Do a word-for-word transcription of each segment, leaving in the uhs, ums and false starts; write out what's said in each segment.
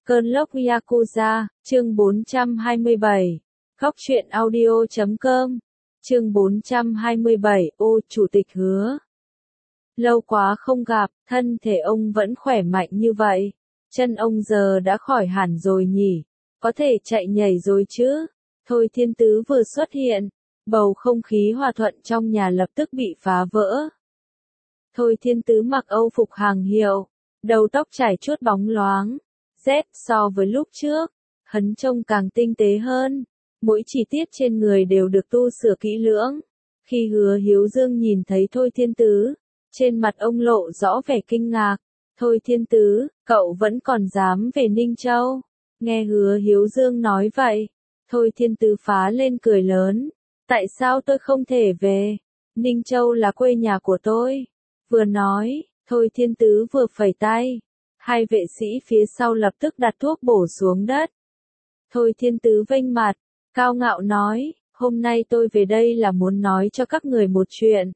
Cơn lốc Yakuza, chương bốn trăm hai mươi bảy. Góc truyện audio chấm com. Chương bốn trăm hai mươi bảy, ô, chủ tịch Hứa. Lâu quá không gặp, thân thể ông vẫn khỏe mạnh như vậy. Chân ông giờ đã khỏi hẳn rồi nhỉ? Có thể chạy nhảy rồi chứ? Thôi Thiên Tứ vừa xuất hiện, bầu không khí hòa thuận trong nhà lập tức bị phá vỡ. Thôi Thiên Tứ mặc âu phục hàng hiệu, đầu tóc trải chuốt bóng loáng. Z so với lúc trước, hắn trông càng tinh tế hơn. Mỗi chi tiết trên người đều được tu sửa kỹ lưỡng. Khi Hứa Hiếu Dương nhìn thấy Thôi Thiên Tứ, trên mặt ông lộ rõ vẻ kinh ngạc. Thôi Thiên Tứ, cậu vẫn còn dám về Ninh Châu. Nghe Hứa Hiếu Dương nói vậy, Thôi Thiên Tứ phá lên cười lớn. Tại sao tôi không thể về? Ninh Châu là quê nhà của tôi. Vừa nói, Thôi Thiên Tứ vừa phẩy tay. Hai vệ sĩ phía sau lập tức đặt thuốc bổ xuống đất. Thôi Thiên Tứ vênh mặt, cao ngạo nói, hôm nay tôi về đây là muốn nói cho các người một chuyện.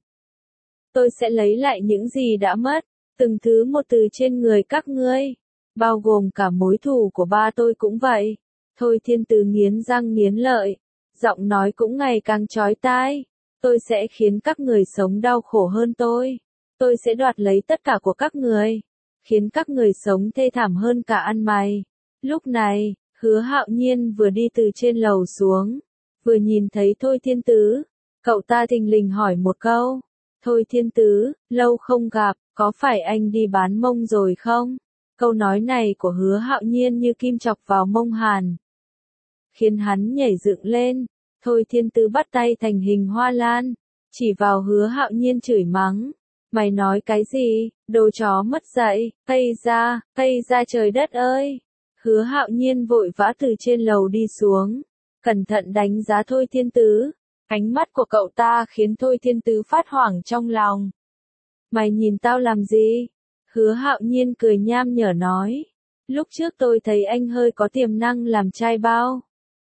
Tôi sẽ lấy lại những gì đã mất, từng thứ một từ trên người các ngươi, bao gồm cả mối thù của ba tôi cũng vậy. Thôi Thiên Tứ nghiến răng nghiến lợi, giọng nói cũng ngày càng chói tai. Tôi sẽ khiến các người sống đau khổ hơn tôi. Tôi sẽ đoạt lấy tất cả của các người, khiến các người sống thê thảm hơn cả ăn mày. Lúc này, Hứa Hạo Nhiên vừa đi từ trên lầu xuống, vừa nhìn thấy Thôi Thiên Tứ. Cậu ta thình lình hỏi một câu. Thôi Thiên Tứ, lâu không gặp, có phải anh đi bán mông rồi không? Câu nói này của Hứa Hạo Nhiên như kim chọc vào mông Hàn, khiến hắn nhảy dựng lên. Thôi Thiên Tứ bắt tay thành hình hoa lan, chỉ vào Hứa Hạo Nhiên chửi mắng. Mày nói cái gì, đồ chó mất dạy, cây ra, cây ra trời đất ơi. Hứa Hạo Nhiên vội vã từ trên lầu đi xuống, cẩn thận đánh giá Thôi Thiên Tứ. Ánh mắt của cậu ta khiến Thôi Thiên Tứ phát hoảng trong lòng. Mày nhìn tao làm gì? Hứa Hạo Nhiên cười nham nhở nói. Lúc trước tôi thấy anh hơi có tiềm năng làm trai bao.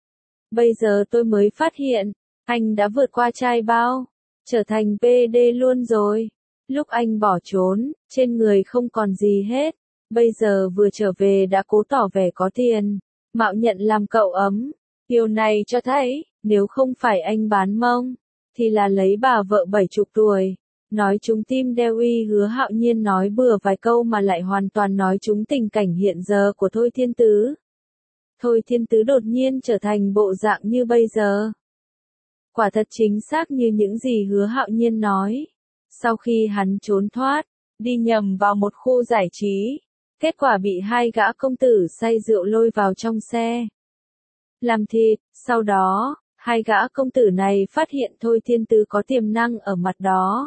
Bây giờ tôi mới phát hiện, anh đã vượt qua trai bao, trở thành pê đê luôn rồi. Lúc anh bỏ trốn, trên người không còn gì hết. Bây giờ vừa trở về đã cố tỏ vẻ có tiền, mạo nhận làm cậu ấm. Điều này cho thấy, nếu không phải anh bán mông, thì là lấy bà vợ bảy chục tuổi. Nói trúng tim đeo uy. Hứa Hạo Nhiên nói bừa vài câu mà lại hoàn toàn nói trúng tình cảnh hiện giờ của Thôi Thiên Tứ. Thôi Thiên Tứ đột nhiên trở thành bộ dạng như bây giờ. Quả thật chính xác như những gì Hứa Hạo Nhiên nói. Sau khi hắn trốn thoát, đi nhầm vào một khu giải trí, kết quả bị hai gã công tử say rượu lôi vào trong xe làm thịt. Sau đó, hai gã công tử này phát hiện Thôi Thiên Tứ có tiềm năng ở mặt đó,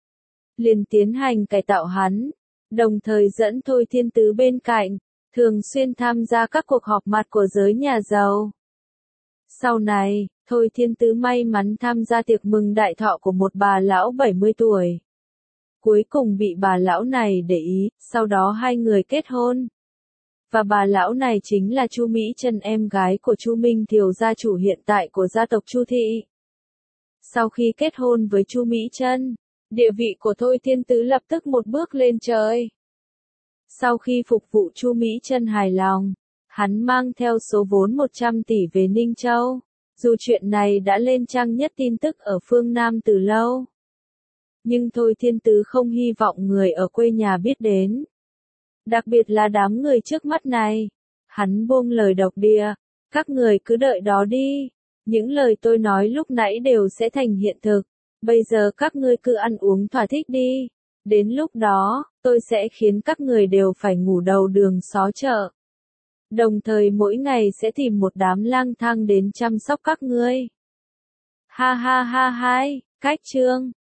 liền tiến hành cải tạo hắn, đồng thời dẫn Thôi Thiên Tứ bên cạnh, thường xuyên tham gia các cuộc họp mặt của giới nhà giàu. Sau này, Thôi Thiên Tứ may mắn tham gia tiệc mừng đại thọ của một bà lão bảy mươi tuổi. Cuối cùng bị bà lão này để ý, sau đó hai người kết hôn. Và bà lão này chính là Chu Mỹ Trân, em gái của Chu Minh Thiều, gia chủ hiện tại của gia tộc Chu Thị. Sau khi kết hôn với Chu Mỹ Trân, địa vị của Thôi Thiên Tứ lập tức một bước lên trời. Sau khi phục vụ Chu Mỹ Trân hài lòng, hắn mang theo số vốn một trăm tỷ về Ninh Châu. Dù chuyện này đã lên trang nhất tin tức ở phương Nam từ lâu, nhưng Thôi Thiên Tứ không hy vọng người ở quê nhà biết đến. Đặc biệt là đám người trước mắt này. Hắn buông lời độc địa. Các người cứ đợi đó đi. Những lời tôi nói lúc nãy đều sẽ thành hiện thực. Bây giờ các ngươi cứ ăn uống thỏa thích đi. Đến lúc đó, tôi sẽ khiến các người đều phải ngủ đầu đường xó chợ. Đồng thời mỗi ngày sẽ tìm một đám lang thang đến chăm sóc các ngươi. Ha ha ha hai, cách chương.